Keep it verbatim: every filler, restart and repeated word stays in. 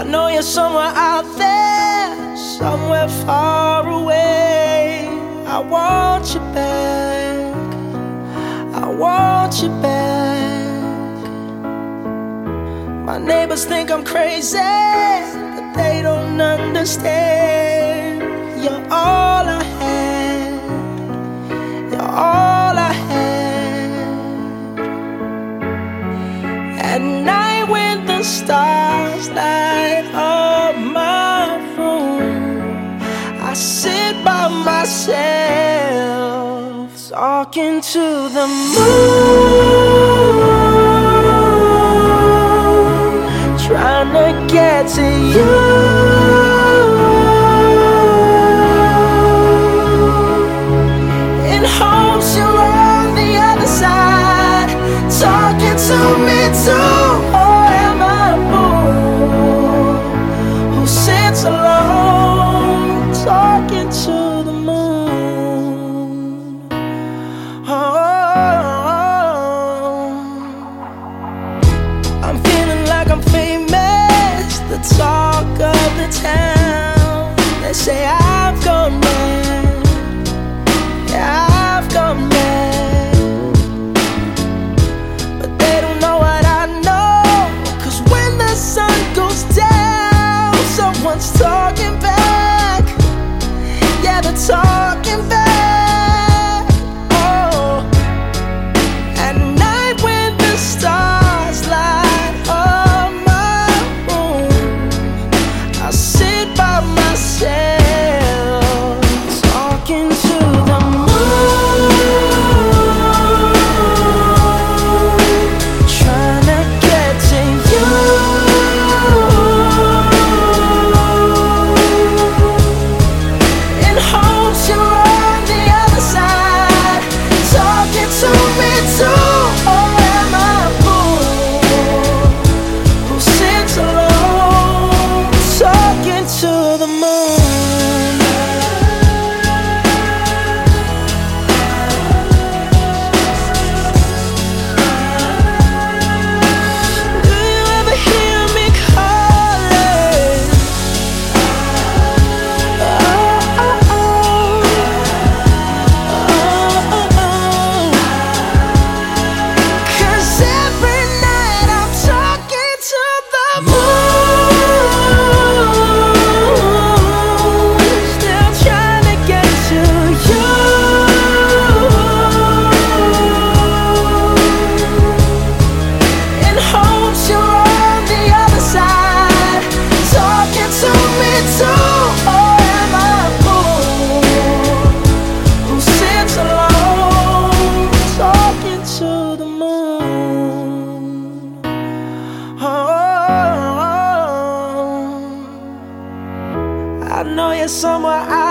know you're somewhere out there, somewhere far away. I want you back, I want you back. My neighbors think I'm crazy, but they don't understand. You're all I had, you're all I had. At night when the stars light up my room, I sit by myself talking to the moon, trying to get to you. Talking to me too, or am I a fool who sits alone talking to the moon? Oh, I'm feeling like I'm famous, the talk of the town. They say I've gone mad, yeah, I've gone mad. Someone's talking back, yeah, they're talking back. Oh, at night when the stars light up my room, I sit by myself talking to the moon, trying to get to you. I know you're somewhere out